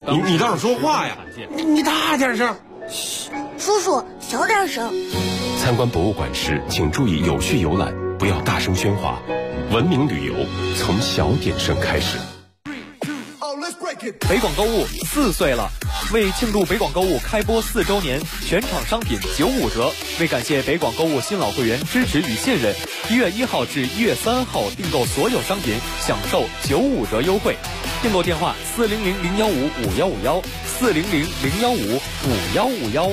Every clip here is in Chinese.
你倒是说话呀！你大点声。 嘘，叔叔小点声。 参观博物馆时，请注意有序游览，不要大声喧哗。文明旅游从小点声开始。 北广购物4岁了，为庆祝北广购物开播4周年，全场商品95折。为感谢北广购物新老会员支持与信任，1月1号至1月3号订购所有商品享受95折优惠。订购电话400-015-5151，400-015-5151。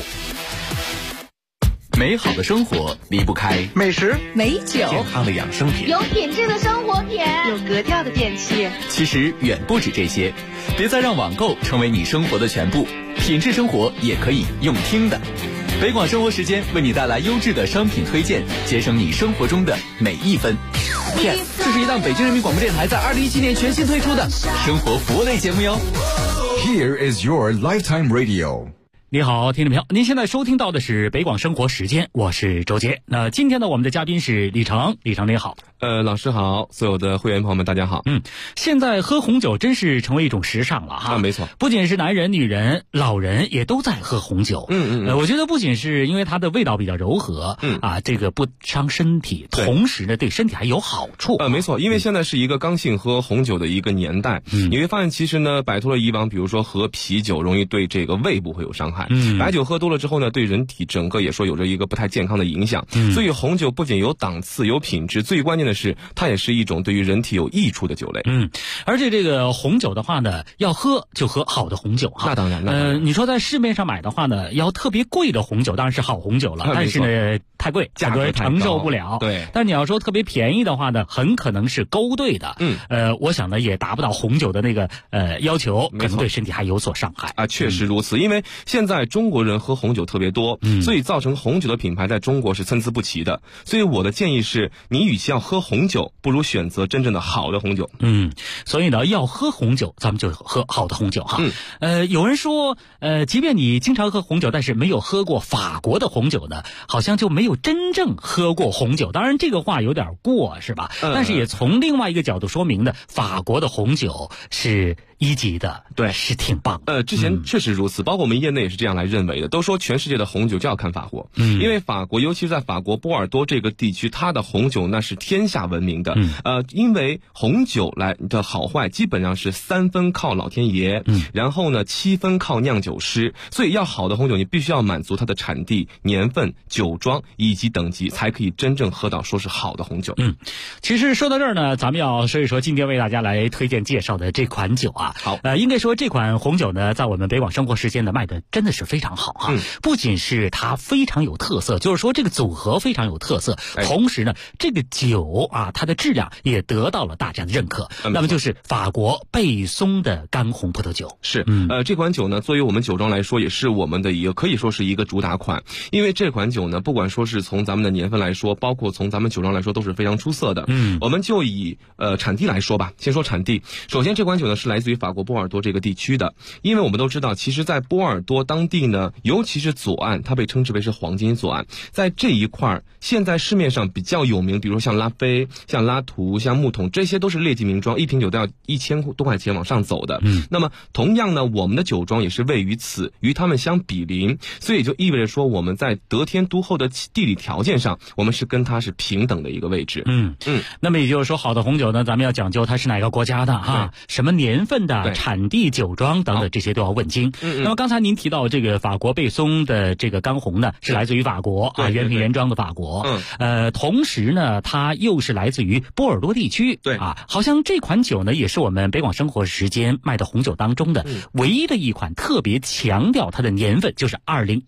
美好的生活离不开美食、 美酒、 健康的养生品， 有品质的生活品， 有格调的电器。 其实远不止这些，别再让网购成为你生活的全部，品质生活也可以用听的。北广生活时间为你带来优质的商品推荐，节省你生活中的每一分。 Yes， 这是一档北京人民广播电台在2017年全新推出的生活服务类节目哟。 Here is your lifetime radio。 你好，听众朋友，您现在收听到的是北广生活时间，我是周杰。那今天呢，我们的嘉宾是李成，李成你好。 老师好，所有的会员朋友们大家好。 现在喝红酒真是成为一种时尚了哈。 没错， 不仅是男人、女人、老人也都在喝红酒。我觉得不仅是因为它的味道比较柔和，这个不伤身体，同时呢对身体还有好处。 没错，因为现在是一个刚性喝红酒的一个年代，你会发现其实呢摆脱了以往比如说喝啤酒容易对这个胃部会有伤害。白酒喝多了之后呢，对人体整个也说有着一个不太健康的影响。所以红酒不仅有档次、有品质，最关键的是它也是一种对于人体有益处的酒类。 而且这个红酒的话呢，要喝就喝好的红酒哈。 那当然， 你说在市面上买的话呢，要特别贵的红酒当然是好红酒了，但是呢太贵， 价格承受不了。 对， 但你要说特别便宜的话呢，很可能是勾兑的。我想呢也达不到红酒的那个要求，可能对身体还有所伤害啊。确实如此，因为现在中国人喝红酒特别多，所以造成红酒的品牌在中国是参差不齐的。所以我的建议是，你与其要喝红酒，不如选择真正的好的红酒。 所以呢，要喝红酒，咱们就喝好的红酒哈。有人说，即便你经常喝红酒，但是没有喝过法国的红酒呢，好像就没有真正喝过红酒。当然，这个话有点过，是吧？但是也从另外一个角度说明呢，法国的红酒是1级的， 对， 是挺棒。 之前确实如此，包括我们业内也是这样来认为的，都说全世界的红酒就要看法国。因为法国，尤其是在法国波尔多这个地区，它的红酒那是天下闻名的。因为红酒来的好坏基本上是3分靠老天爷，然后呢7分靠酿酒师。所以要好的红酒，你必须要满足它的产地、年份、酒庄以及等级，才可以真正喝到说是好的红酒。 其实说到这儿呢，咱们要说一说今天为大家来推荐介绍的这款酒啊。 好， 应该说这款红酒呢，在我们北广生活时间呢卖的真的是非常好哈。不仅是它非常有特色，就是说这个组合非常有特色，同时呢，这个酒啊，它的质量也得到了大家的认可。那么就是法国贝松的干红葡萄酒。 是，这款酒呢，作为我们酒庄来说，也是我们的一个可以说是一个主打款。因为这款酒呢，不管说是从咱们的年份来说，包括从咱们酒庄来说，都是非常出色的。我们就以产地来说吧，先说产地。首先，这款酒呢是来自于法国波尔多这个地区的。因为我们都知道，其实在波尔多当地呢，尤其是左岸，它被称之为是黄金左岸。在这一块，现在市面上比较有名，比如说像拉菲、像拉图、像木桶，这些都是列级名庄，一瓶酒都要1000多块钱往上走的。那么同样呢，我们的酒庄也是位于此，与他们相比邻，所以就意味着说，我们在得天独厚的地理条件上，我们是跟它是平等的一个位置。 那么也就是说，好的红酒呢，咱们要讲究它是哪个国家的哈，什么年份的、产地、酒庄等等这些都要问清。那么刚才您提到这个法国贝松的这个干红呢，是来自于法国啊，原瓶原装的法国。同时呢，它又是来自于波尔多地区。 对啊，好像这款酒呢，也是我们北广生活时间卖的红酒当中的唯一的一款特别强调它的年份，就是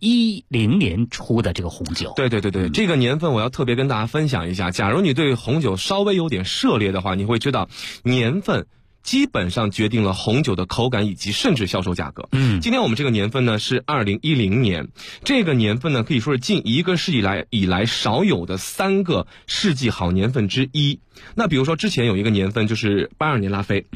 2010年出的这个红酒。 对，这个年份我要特别跟大家分享一下。假如你对红酒稍微有点涉猎的话，你会知道年份基本上决定了红酒的口感以及甚至销售价格。今天我们这个年份呢是2010年，这个年份呢可以说是近1个世纪以来少有的3个世纪好年份之一。那比如说之前有一个年份就是82年拉菲，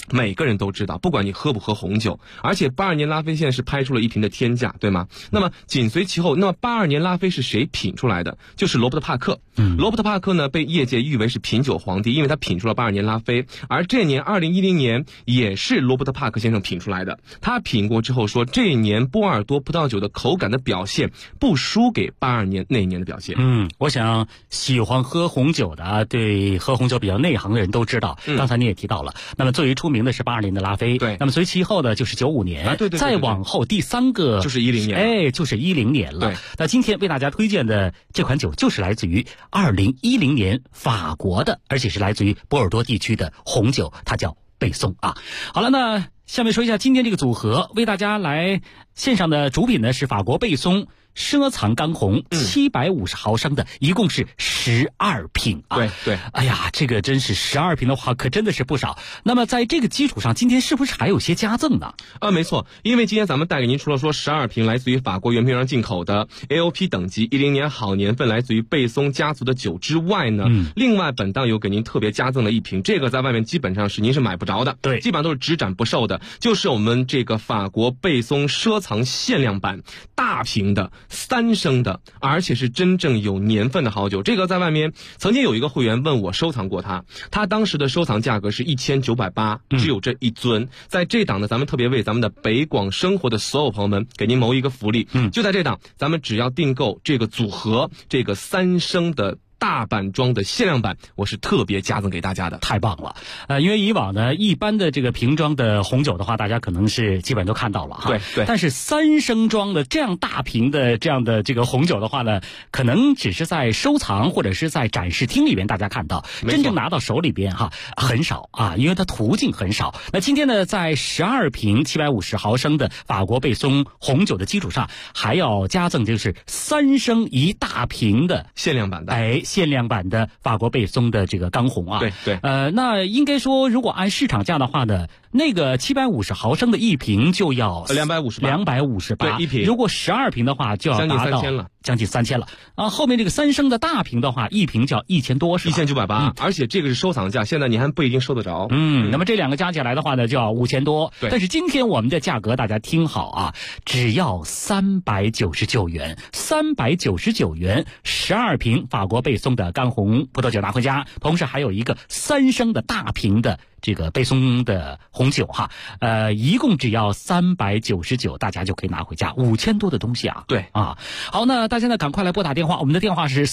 每个人都知道，不管你喝不喝红酒，而且82年拉菲现在是拍出了一瓶的天价，对吗？那么紧随其后，那么82年拉菲是谁品出来的？就是罗伯特帕克。罗伯特帕克呢，被业界誉为是品酒皇帝，因为他品出了82年拉菲。而这年2010年也是罗伯特帕克先生品出来的。他品过之后说，这一年波尔多葡萄酒的口感的表现不输给82年那一年的表现。 我想喜欢喝红酒的啊，对喝红酒比较内行的人都知道。刚才你也提到了，那么最为出名的是82年的拉菲， 对。 那么随其后的就是95年， 对， 再往后第3个就是10年， 就是10年了。 对。 那今天为大家推荐的这款酒就是来自于2010年法国的，而且是来自于波尔多地区的红酒，它叫贝松啊。好了，那下面说一下今天这个组合，为大家来线上的主品呢是法国贝松奢藏干红750毫升的，一共是12瓶啊。 对。 哎呀，这个真是12瓶的话，可真的是不少。那么在这个基础上，今天是不是还有些加赠呢？ 没错，因为今天咱们带给您除了说12瓶来自于法国原瓶上进口的 AOP 等级10年好年份来自于贝松家族的酒之外呢，另外本档有给您特别加赠了一瓶，这个在外面基本上是您是买不着的， 对， 基本上都是只展不售的，就是我们这个法国贝松奢藏限量版大瓶的3升的，而且是真正有年份的好酒。这个在外面曾经有一个会员问我收藏过他当时的收藏价格是1980，只有这一尊。在这档呢，咱们特别为咱们的北广生活的所有朋友们给您谋一个福利，就在这档，咱们只要订购这个组合，这个3升的大版装的限量版，我是特别加赠给大家的。 太棒了。因为以往呢，一般的这个瓶装的红酒的话，大家可能是基本都看到了哈。 对。 但是3升装的这样大瓶的这样的这个红酒的话呢，可能只是在收藏或者是在展示厅里边大家看到，真正拿到手里边哈很少啊，因为它途径很少。那今天呢，在12瓶750毫升的法国贝松红酒的基础上，还要加赠就是3升一大瓶的限量版的。 限量版的法国贝松的这个干红啊。 对。 那应该说，如果按市场价的话呢，那个750毫升的一瓶就要258， 对，一瓶。 如果12瓶的话，就要达到将近3000了啊。后面这个3升的大瓶的话，一瓶就要1000多，是吧 ？1980，而且这个是收藏价，现在你还不一定收得着。 那么这两个加起来的话呢，就要5000多。 对。 但是今天我们的价格大家听好啊，只要399元，399元，12瓶法国贝松的干红葡萄酒拿回家，同时还有一个3升的大瓶的这个贝松的红酒哈，一共只要399，大家就可以拿回家，5000多的东西啊。 对啊，好，那大家呢赶快来拨打电话，我们的电话是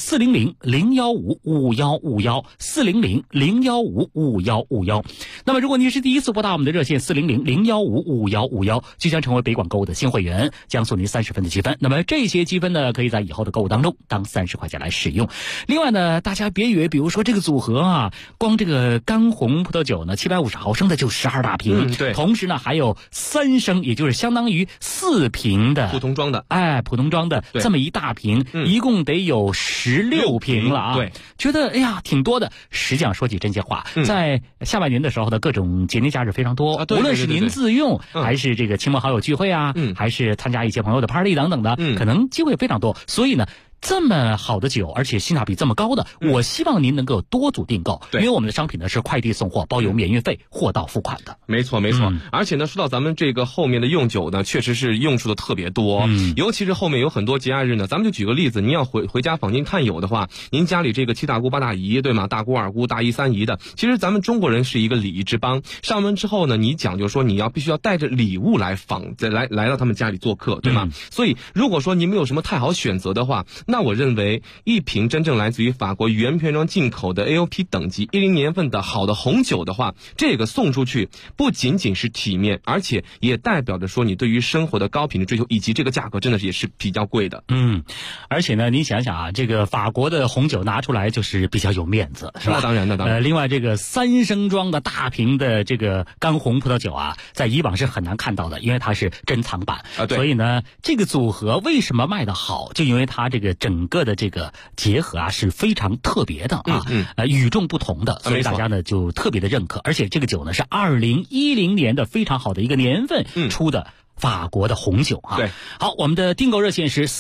400-015-5151，400-015-5151。那么如果您是第一次拨打我们的热线400-015-5151，即将成为北广购物的新会员，将送您30分的积分。那么这些积分呢，可以在以后的购物当中当30块钱来使用。另外呢，大家别以为比如说这个组合啊，光这个干红葡萄酒呢750毫升的就12大瓶， 对。 同时呢还有3升，也就是相当于4瓶的普通装的， 普通装的这么一大瓶，一共得有16瓶了啊。 对， 觉得哎呀挺多的。实际上说起真心话，在下半年的时候的各种节日假日非常多，无论是您自用还是这个亲朋好友聚会啊，还是参加一些朋友的 party 等等的，可能机会非常多。所以呢，这么好的酒，而且性价比这么高的，我希望您能够多组订购，因为我们的商品呢是快递送货，包邮免运费，货到付款的。 没错。而且呢，说到咱们这个后面的用酒呢，确实是用处的特别多，尤其是后面有很多节假日呢，咱们就举个例子，您要回家访亲探友的话，您家里这个7大姑8大姨，对吗？大姑二姑大姨三姨的，其实咱们中国人是一个礼仪之邦，上门之后呢，你讲究说你必须要带着礼物来到他们家里做客，对吗？所以如果说您没有什么太好选择的话，那我认为一瓶真正来自于法国原瓶装进口的 AOP 等级10年份的好的红酒的话，这个送出去不仅仅是体面，而且也代表着说你对于生活的高品质追求，以及这个价格真的也是比较贵的。 而且呢，你想想啊，这个法国的红酒拿出来就是比较有面子，是吧？ 那当然。 另外这个3升装的大瓶的这个干红葡萄酒啊，在以往是很难看到的，因为它是珍藏版对。 所以呢，这个组合为什么卖得好，就因为它这个整个的这个结合啊是非常特别的啊，与众不同的，所以大家呢就特别的认可。而且这个酒呢是2010年的非常好的一个年份出的法国的红酒啊。 对， 好，我们的订购热线是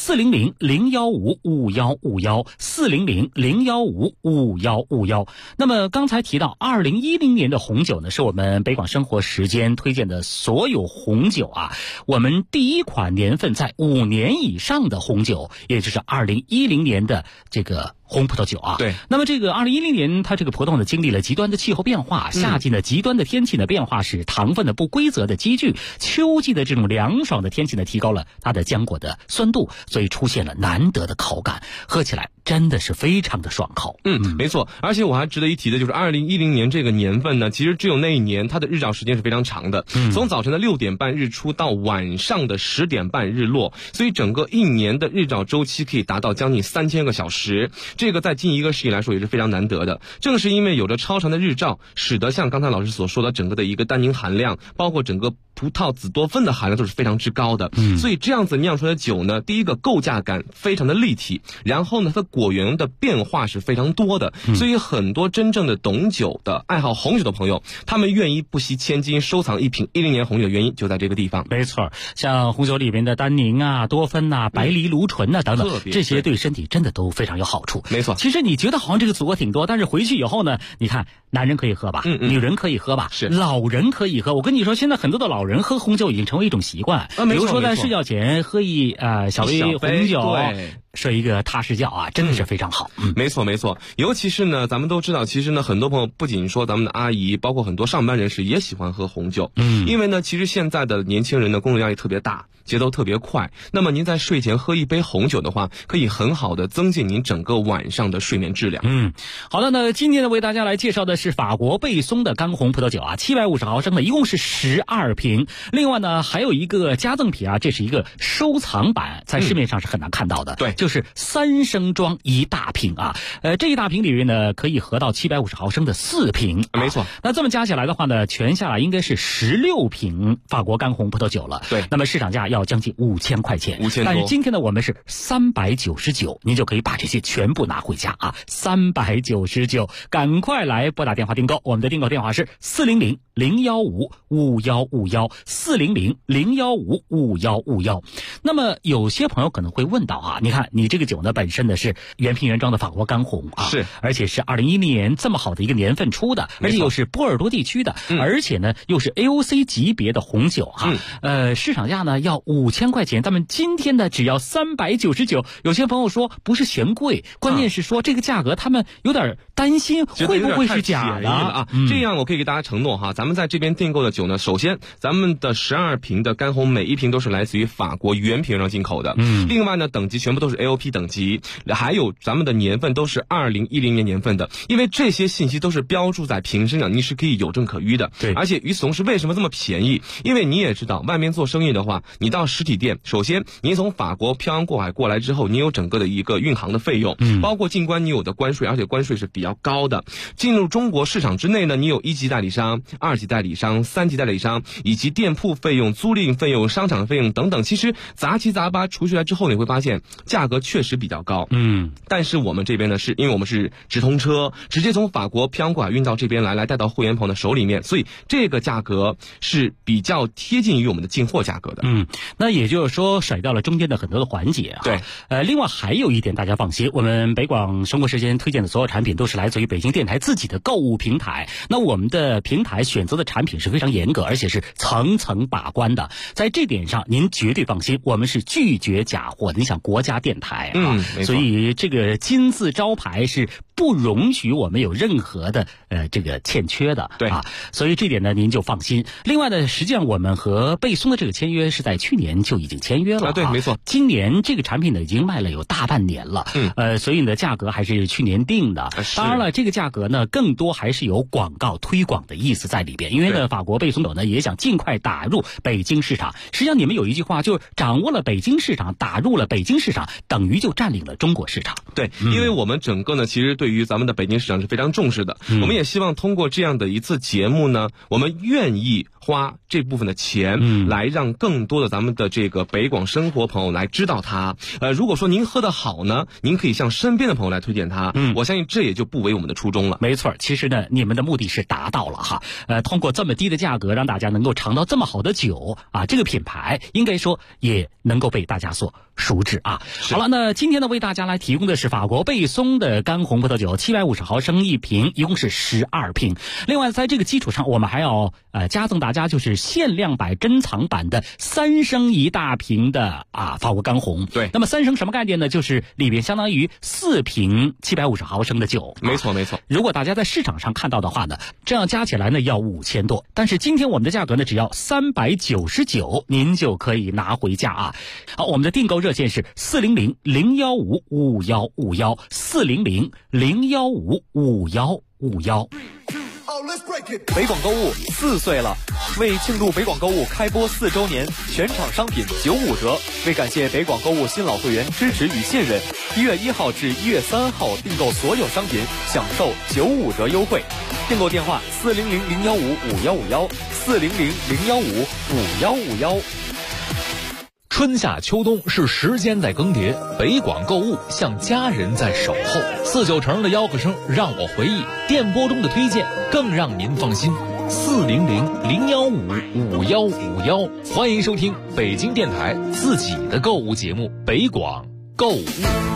400-015-5151，400-015-5151。那么刚才提到2010年的红酒呢，是我们北广生活时间推荐的所有红酒啊，我们第一款年份在5年以上的红酒，也就是2010年的这个红葡萄酒啊。 对， 那么这个2010年它这个葡萄呢经历了极端的气候变化，夏季呢极端的天气的变化使糖分的不规则的积聚，秋季的这种凉爽的天气呢提高了它的浆果的酸度，所以出现了难得的口感，喝起来真的是非常的爽口。 没错，而且我还值得一提的就是2010年这个年份呢，其实只有那一年它的日照时间是非常长的，从早晨的6点半日出到晚上的10点半日落，所以整个一年的日照周期可以达到将近3000个小时，这个在近1个世纪来说也是非常难得的。正是因为有着超长的日照，使得像刚才老师所说的整个的一个单宁含量，包括整个葡萄籽多酚的含量都是非常之高的，所以这样子酿出来的酒呢，第一个构架感非常的立体，然后呢它果园的变化是非常多的，所以很多真正的懂酒的爱好红酒的朋友，他们愿意不惜千金收藏一瓶10年红酒的原因就在这个地方。 没错，像红酒里面的单宁啊、多酚啊、白藜芦醇啊等等，这些对身体真的都非常有好处。 没错， 其实你觉得好像这个组合挺多，但是回去以后呢，你看男人可以喝吧，女人可以喝吧， 是老人可以喝。我跟你说，现在很多的老人喝红酒已经成为一种习惯，比如说在睡觉前喝一小杯红酒，睡一个踏实觉啊，真的是非常好。 没错没错，尤其是呢，咱们都知道，其实呢，很多朋友不仅说咱们的阿姨，包括很多上班人士也喜欢喝红酒，因为呢，其实现在的年轻人的工作压力特别大，节奏特别快，那么您在睡前喝一杯红酒的话，可以很好的增进您整个晚上的睡眠质量。 好的，那今天呢为大家来介绍的是法国贝松的干红葡萄酒啊，750毫升的，一共是12瓶。另外呢还有一个加赠品啊，这是一个收藏版，在市面上是很难看到的， 对， 就是3升装一大瓶啊。这一大瓶里面呢可以合到750毫升的4瓶， 没错。 那这么加起来的话呢，全下来应该是16瓶法国干红葡萄酒了。 对， 那么市场价要将近5000块钱 ，5000多。 但是今天呢我们是399，您就可以把这些全部拿回家啊，399，赶快来拨打电话订购，我们的订购电话是400-015-5151，400-015-5151。那么有些朋友可能会问到啊，你看你这个酒呢本身呢是原瓶原装的法国干红啊， 是， 而且是2010年这么好的一个年份出的，而且又是波尔多地区的，而且呢又是 AOC 级别的红酒哈，市场价呢要5000块钱，咱们今天呢只要399。有些朋友说不是嫌贵，关键是说这个价格他们有点担心会不会是假的啊？这样我可以给大家承诺哈，咱们在这边订购的酒呢，首先咱们的12瓶的干红每一瓶都是来自于法国原瓶上进口的，另外呢等级全部都是 AOP 等级，还有咱们的年份都是2010年年份的，因为这些信息都是标注在瓶身上，你是可以有证可依的。 对， 而且与此同时为什么这么便宜？因为你也知道外面做生意的话，你到实体店，首先您从法国漂洋过海过来之后，你有整个的一个运航的费用，包括进关你有的关税，而且关税是比较高的。进入中国市场之内呢，你有1级代理商、2级代理商、3级代理商，以及店铺费用、租赁费用、商场费用等等，其实杂七杂八除下来之后，你会发现价格确实比较高。但是我们这边呢，是因为我们是直通车，直接从法国漂洋过海运到这边来带到会员朋友的手里面，所以这个价格是比较贴近于我们的进货价格的。 那也就是说甩掉了中间的很多的环节啊。 对， 另外还有一点大家放心，我们北广生活时间推荐的所有产品都是来自于北京电台自己的购物平台，那我们的平台选择的产品是非常严格，而且是层层把关的，在这点上您绝对放心，我们是拒绝假货的。你想国家电台啊，所以这个金字招牌是不容许我们有任何的这个欠缺的。 对啊，所以这点呢您就放心。另外呢，实际上我们和贝松的这个签约是在去年就已经签约了对，没错。 今年这个产品呢已经卖了有大半年了，所以呢价格还是去年定的。当然了，这个价格呢更多还是有广告推广的意思在里边，因为呢法国贝松酒呢也想尽快打入北京市场。实际上你们有一句话，就是掌握了北京市场，打入了北京市场，等于就占领了中国市场。 对，因为我们整个呢其实对于咱们的北京市场是非常重视的，我们也希望通过这样的一次节目呢，我们愿意花这部分的钱，来让更多的咱们的这个北广生活朋友来知道它。如果说您喝得好呢，您可以向身边的朋友来推荐它。我相信这也就不违我们的初衷了。 没错，其实呢，你们的目的是达到了哈。通过这么低的价格，让大家能够尝到这么好的酒啊，这个品牌应该说也能够被大家所熟知啊。好了，那今天呢，为大家来提供的是法国贝松的干红葡萄酒，750毫升一瓶，一共是12瓶。另外，在这个基础上，我们还要加赠大家就是限量版珍藏版的3升1大瓶的法国干红。 对， 那么3升什么概念呢？就是里边相当于4瓶750毫升的酒。 没错没错。 如果大家在市场上看到的话呢，这样加起来呢要5000多，但是今天我们的价格呢只要399，您就可以拿回家啊。好，我们的订购热线是400-015-5151，400-015-5151。 北广购物4岁了，为庆祝北广购物开播4周年，全场商品95折。为感谢北广购物新老会员支持与信任，1月1号至1月3号订购所有商品享受95折优惠。订购电话400-015-5151，400-015-5151。 春夏秋冬是时间在更迭，北广购物像家人在守候。49成的吆喝声让我回忆，电波中的推荐更让您放心。400-015-5151，欢迎收听北京电台自己的购物节目《北广购物》。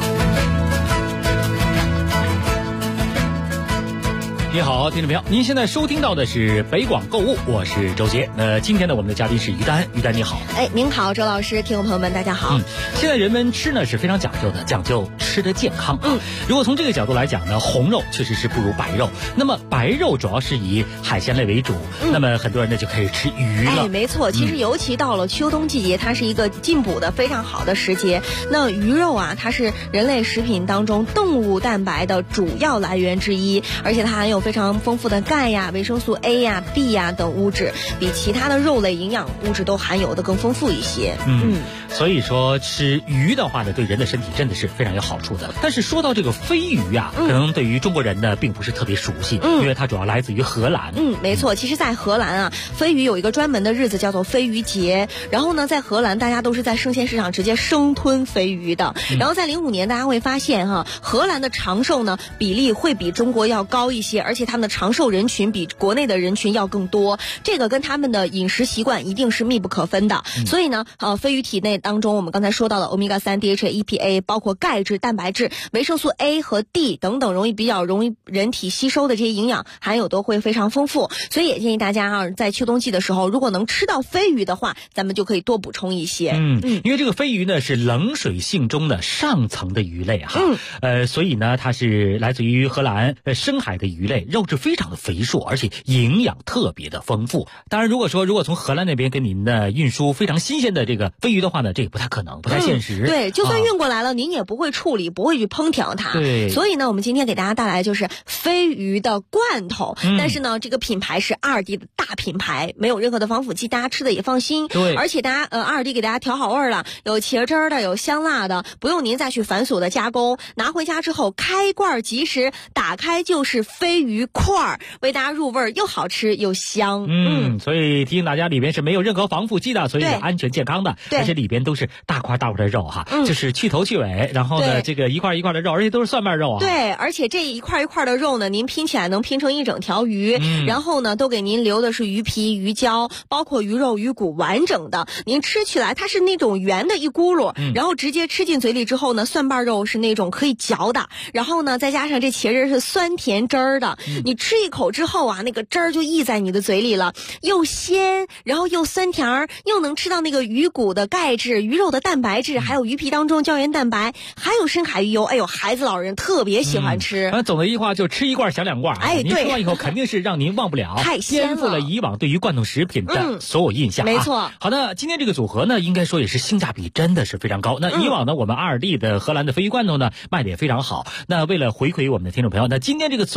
你好，听众朋友，您现在收听到的是北广购物，我是周杰。今天呢，我们的嘉宾是于丹，于丹你好。 您好，周老师，听众朋友们，大家好。 现在人们吃呢是非常讲究的，讲究吃的健康。如果从这个角度来讲呢，红肉确实是不如白肉。那么白肉主要是以海鲜类为主，那么很多人呢就开始吃鱼了。 没错，其实尤其到了秋冬季节，它是一个进补的非常好的时节。那鱼肉啊，它是人类食品当中动物蛋白的主要来源之一，而且它含有非常丰富的钙呀、维生素 A 呀、B 呀等物质，比其他的肉类营养物质都含有的更丰富一些。 所以说吃鱼的话呢，对人的身体真的是非常有好处的。但是说到这个飞鱼啊，可能对于中国人呢并不是特别熟悉，因为它主要来自于荷兰。 没错，其实在荷兰啊，飞鱼有一个专门的日子叫做飞鱼节。然后呢，在荷兰大家都是在生鲜市场直接生吞飞鱼的。然后在05年，大家会发现荷兰的长寿呢比例会比中国要高一些，而且他们的长寿人群比国内的人群要更多。这个跟他们的饮食习惯一定是密不可分的。所以呢，飞鱼体内当中我们刚才说到的欧米伽3、DHA、EPA， 包括钙质、蛋白质、维生素 A 和 D 等等比较容易人体吸收的这些营养含有都会非常丰富。所以也建议大家在秋冬季的时候，如果能吃到飞鱼的话，咱们就可以多补充一些。 因为这个飞鱼呢是冷水性中的上层的鱼类所以呢它是来自于荷兰深海的鱼类，肉质非常的肥硕，而且营养特别的丰富。当然如果从荷兰那边给您的运输非常新鲜的这个飞鱼的话呢，这也不太可能，不太现实。 对，就算运过来了，您也不会处理，不会去烹调它。 对， 所以呢，我们今天给大家带来就是飞鱼的罐头，但是呢，这个品牌是2D 的大品牌，没有任何的防腐剂，大家吃的也放心。 对， 而且大家2D 给大家调好味了，有茄汁的，有香辣的，不用您再去繁琐的加工。拿回家之后开罐即食，打开就是飞鱼块，为大家入味又好吃又香。 所以提醒大家，里边是没有任何防腐剂的，所以是安全健康的。而且里边都是大块大块的肉就是去头去尾，然后呢这个一块一块的肉，而且都是蒜瓣肉对，而且这一块一块的肉呢，您拼起来能拼成一整条鱼，然后呢都给您留的是鱼皮、鱼胶，包括鱼肉、鱼骨完整的。您吃起来它是那种圆的一咕噜，然后直接吃进嘴里之后呢，蒜瓣肉是那种可以嚼的，然后呢再加上这茄汁是酸甜汁儿的，你吃一口之后那个汁儿就溢在你的嘴里了，又鲜，然后又酸甜，又能吃到那个鱼骨的钙质、鱼肉的蛋白质，还有鱼皮当中胶原蛋白，还有深海鱼油。孩子老人特别喜欢吃。 总的一句话就吃一罐想两罐。您吃完以后肯定是让您忘不了， 太鲜了， 颠覆了以往对于罐头食品的所有印象。 没错。 好的，今天这个组合呢，应该说也是性价比真的是非常高。那以往呢，我们2D的荷兰的飞鱼罐头呢卖的也非常好。那为了回馈我们的听众朋友，那今天这个组合在以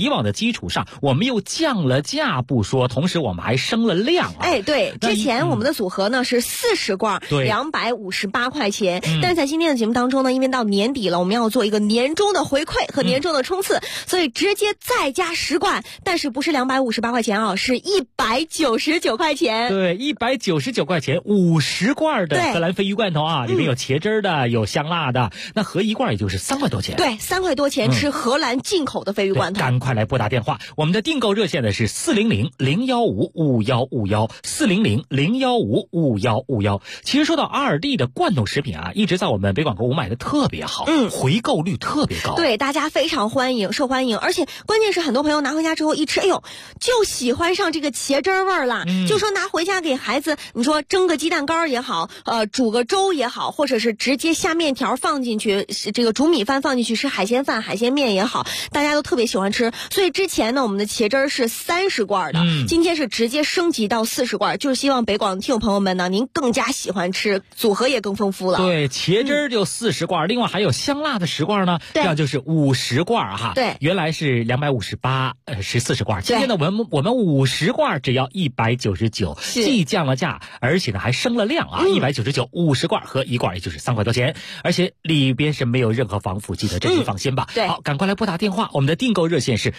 以往的基础上，我们又降了价不说，同时我们还升了量啊。 对，之前我们的组合呢是40罐，258块钱。但是在今天的节目当中呢，因为到年底了，我们要做一个年终的回馈和年终的冲刺，所以直接再加10罐，但是不是258块钱啊，是199块钱。 对，199块钱50罐的荷兰鲱鱼罐头啊，里面有茄汁的，有香辣的，那合一罐也就是3块多钱。 对，3块多钱吃荷兰进口的鲱鱼罐头。 赶快来拨打电话，我们的订购热线呢是400-015-5151，400-015-5151。其实说到阿尔蒂的罐头食品啊，一直在我们北广购物卖的特别好，回购率特别高。 对，大家非常受欢迎，而且关键是很多朋友拿回家之后一吃，哎呦，就喜欢上这个茄汁味儿了。就说拿回家给孩子，你说蒸个鸡蛋糕也好，煮个粥也好，或者是直接下面条放进去，这个煮米饭放进去吃海鲜饭、海鲜面也好，大家都特别喜欢吃。所以之前呢，我们的茄汁是30罐的，今天是直接升级到40罐，就是希望北广的听友朋友们呢，您更加喜欢吃，组合也更丰富了。 对，茄汁就40罐，另外还有香辣的10罐呢，这样就是50罐哈。 对， 原来是258，是40罐，今天呢我们50罐只要199，既降了价，而且呢还升了量啊，199，50罐和1罐也就是3块多钱，而且里边是没有任何防腐剂的，这你放心吧。 对， 好，赶快来拨打电话，我们的订购热线是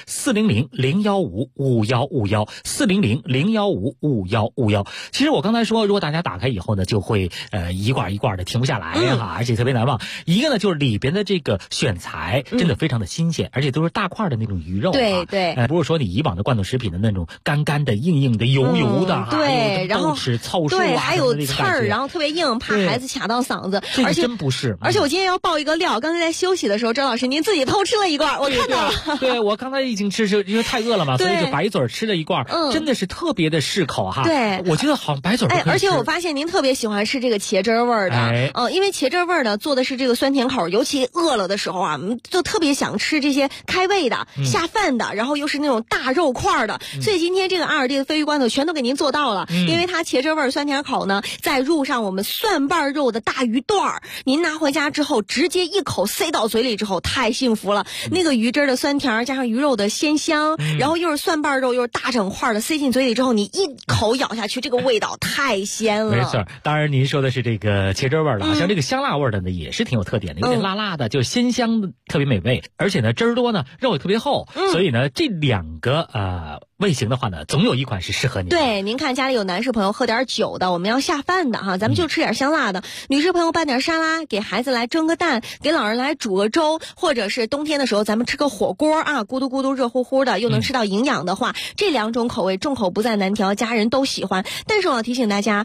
400-015-5151，400-015-5151。其实我刚才说，如果大家打开以后呢，就会一罐一罐的停不下来哈，而且特别难忘。一个呢就是里边的这个选材真的非常的新鲜，而且都是大块的那种鱼肉。 对， 不是说你以往的罐头食品的那种干干的、硬硬的、油油的， 对，然后吃糙树对，还有刺儿，然后特别硬，怕孩子卡到嗓子。 而且真不是。 而且我今天要爆一个料，刚才在休息的时候，周老师您自己偷吃了一罐，我看到了。 对，我刚才已经吃，因为太饿了嘛，所以就白嘴吃了一罐，真的是特别的适口哈。 对， 我觉得好像白嘴都可以吃。 而且我发现您特别喜欢吃这个茄汁味儿的，因为茄汁味儿的做的是这个酸甜口，尤其饿了的时候啊，就特别想吃这些开胃的、下饭的，然后又是那种大肉块的。所以今天这个阿尔蒂的鲱鱼罐头全都给您做到了，因为它茄汁味儿、酸甜口呢，再入上我们蒜瓣肉的大鱼段儿，您拿回家之后直接一口塞到嘴里之后，太幸福了。那个鱼汁的酸甜加上鱼肉的鲜香，然后又是蒜瓣肉又是大整块的，塞进嘴里之后，你一口咬下去，这个味道太鲜了。 没错，当然您说的是这个茄汁味儿的，像这个香辣味儿的呢，也是挺有特点的，有点辣辣的，就鲜香的，特别美味，而且呢汁儿多呢，肉也特别厚，所以呢这两个味型的话呢，总有一款是适合您的。 对，您看家里有男士朋友喝点酒的，我们要下饭的哈，咱们就吃点香辣的。女士朋友拌点沙拉，给孩子来蒸个蛋，给老人来煮个粥，或者是冬天的时候咱们吃个火锅啊，咕嘟咕嘟热乎乎的，又能吃到营养的话，这两种口味众口不在难调，家人都喜欢。但是我要提醒大家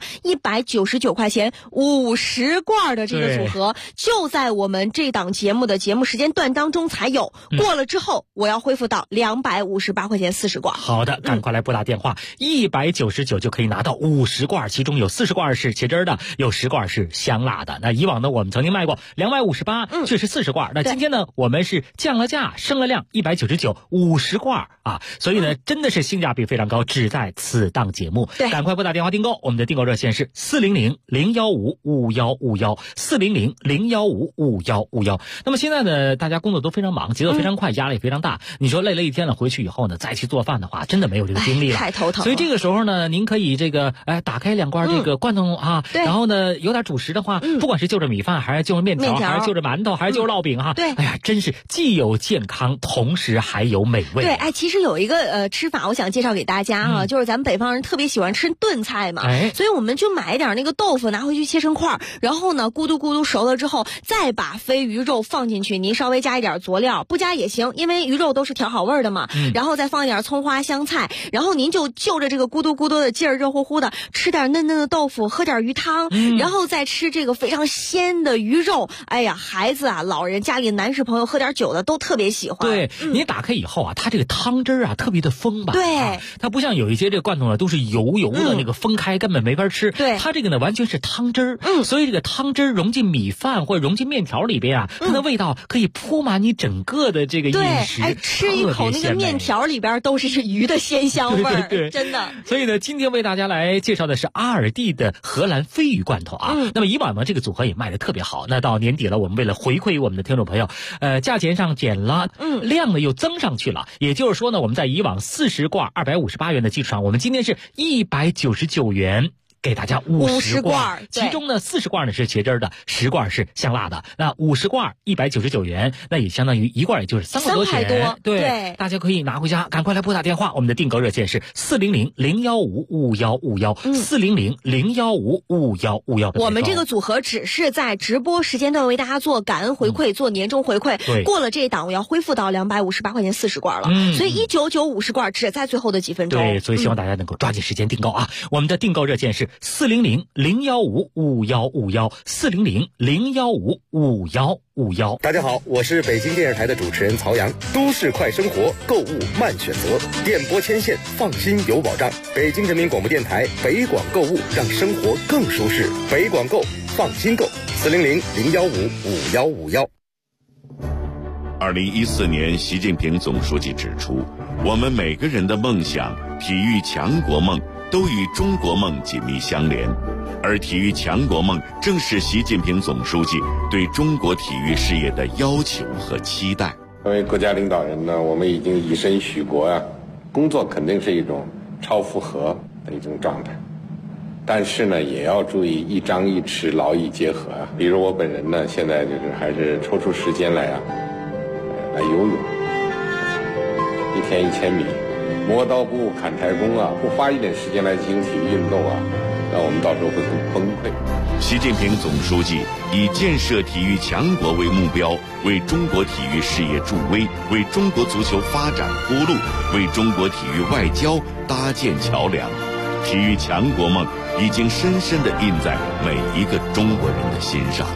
，199块钱50罐的这个组合，就在我们这档节目的节目时间段当中才有，过了之后我要恢复到258块钱40罐。 好的，赶快来拨打电话，199就可以拿到50罐，其中有40罐是茄汁的，有10罐是香辣的。那以往呢，我们曾经卖过258，却是40罐。那今天呢，我们是降了价，升了量，199 50罐啊，所以呢，真的是性价比非常高，只在此档节目。 对， 赶快拨打电话订购，我们的订购热线是400-015-5151，400-015-5151。那么现在呢，大家工作都非常忙，节奏非常快，压力非常大。你说累了一天了，回去以后呢，再去做饭的话，真的没有这个精力了， 太头疼了。 所以这个时候呢，您可以打开2罐这个罐头啊，然后呢有点主食的话，不管是就着米饭，还是就着面条，还是就着馒头，还是就着烙饼哈， 对， 哎呀，真是既有健康，同时还有美味。 对，其实有一个吃法，我想介绍给大家哈，就是咱们北方人特别喜欢吃炖菜嘛，所以我们就买一点那个豆腐，拿回去切成块，然后呢咕嘟咕嘟熟了之后，再把鲱鱼肉放进去，您稍微加一点佐料，不加也行，因为鱼肉都是调好味的嘛，然后再放一点葱花香菜，然后您就着这个咕嘟咕嘟的劲儿，热乎乎的，吃点嫩嫩的豆腐，喝点鱼汤，然后再吃这个非常鲜的鱼肉。哎呀，孩子啊，老人，家里男士朋友喝点酒的都特别喜欢。 对，你打开以后啊，它这个汤汁啊特别的丰吧？ 对， 它不像有一些这个罐头呢都是油油的，那个分开根本没法吃。 对， 它这个呢完全是汤汁所以这个汤汁融进米饭或者融进面条里边啊，它的味道可以铺满你整个的这个饮食。 对，吃一口那个面条里边都是鱼的的鲜香味儿， 对， 真的。 所以呢，今天为大家来介绍的是阿尔蒂的荷兰飞鱼罐头啊。那么以往呢，这个组合也卖得特别好。那到年底了，我们为了回馈我们的听众朋友，价钱上减了，量呢又增上去了。也就是说呢，我们在以往40罐258元的基础上，我们今天是199元。给大家50罐，其中呢40罐呢是茄汁的，10罐是香辣的。那50罐199元，那也相当于1罐也就是3块多钱。对，大家可以拿回家，赶快来拨打电话。我们的订购热线是400-015-5151，400-015-5151。 我们这个组合只是在直播时间段为大家做感恩回馈，做年终回馈。过了这一档，我要恢复到258块钱40罐了。所以199 50罐只在最后的几分钟。 对，所以希望大家能够抓紧时间订购啊。我们的订购热线是400-015-5151，400-015-5151。 大家好，我是北京电视台的主持人曹阳。都市快生活，购物慢选择，电波牵线，放心有保障。北京人民广播电台北广购物，让生活更舒适。北广购，放心购，400-015-5151。 2014年，习近平总书记指出，我们每个人的梦想、体育强国梦都与中国梦紧密相连，而体育强国梦正是习近平总书记对中国体育事业的要求和期待。 作为国家领导人呢，我们已经以身许国啊，工作肯定是一种超负荷的一种状态，但是呢，也要注意一张一弛，劳逸结合啊。比如我本人呢，现在就是还是抽出时间来游泳，一天1000米。磨刀不误砍柴工啊，不花一点时间来进行体育运动啊，那我们到时候会很崩溃。 习近平总书记以建设体育强国为目标，为中国体育事业助威，为中国足球发展铺路，为中国体育外交搭建桥梁。体育强国梦已经深深地印在每一个中国人的心上。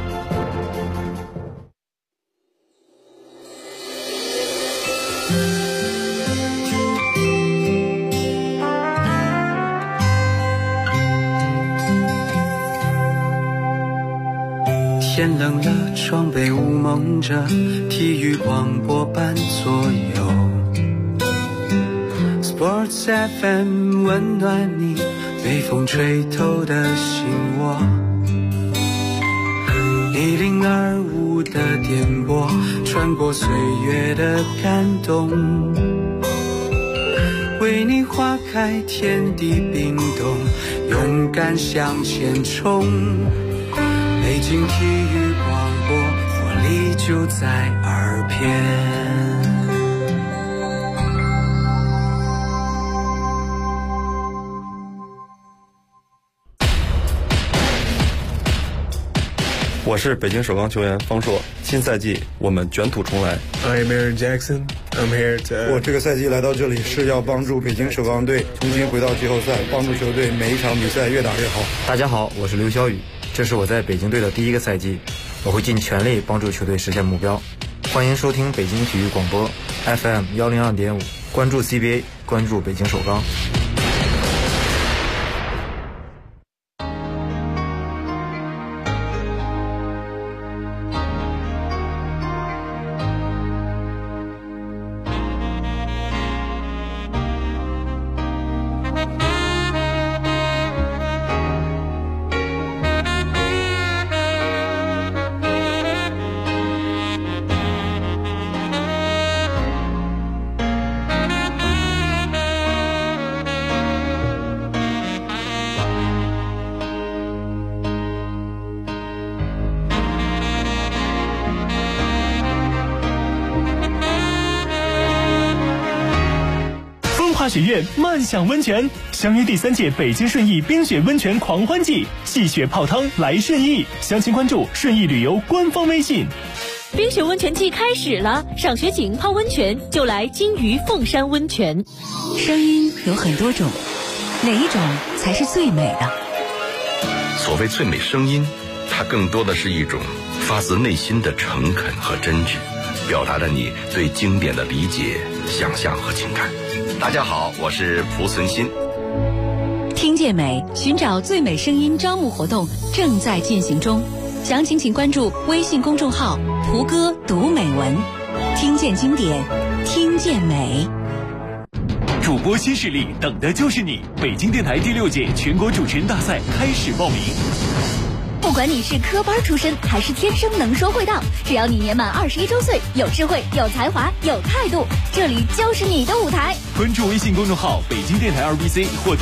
天冷了，窗被雾蒙着，体育广播伴左右。Sports FM 温暖你，被风吹透的心窝。1025的电波，穿过岁月的感动，为你花开，天地冰冻，勇敢向前冲。北京体育广播，活力就在耳边。 我是北京首钢球员方硕，新赛季我们卷土重来。 I'm Aaron Jackson. I'm here to. 我这个赛季来到这里是要帮助北京首钢队重新回到季后赛，帮助球队每一场比赛越打越好。 大家好，我是刘晓宇，这是我在北京队的第一个赛季，我会尽全力帮助球队实现目标。欢迎收听北京体育广播 FM 102.5，关注 CBA， 关注北京首钢。 学院漫享温泉，相约第3届北京顺义冰雪温泉狂欢季，戏雪泡汤来顺义，详情关注顺义旅游官方微信。 冰雪温泉季开始了，赏雪景泡温泉就来金鱼凤山温泉。 声音有很多种，哪一种才是最美的？ 所谓最美声音，它更多的是一种发自内心的诚恳和真挚，表达着你对经典的理解、想象和情感。大家好，我是蒲存昕。 听见美，寻找最美声音招募活动正在进行中，详情请关注微信公众号蒲歌读美文，听见经典，听见美。 主播新势力等的就是你！北京电台第6届全国主持人大赛开始报名。 不管你是科班出身还是天生能说会道，只要你年满21周岁，有智慧、有才华、有态度，这里就是你的舞台。 关注微信公众号北京电台2BC或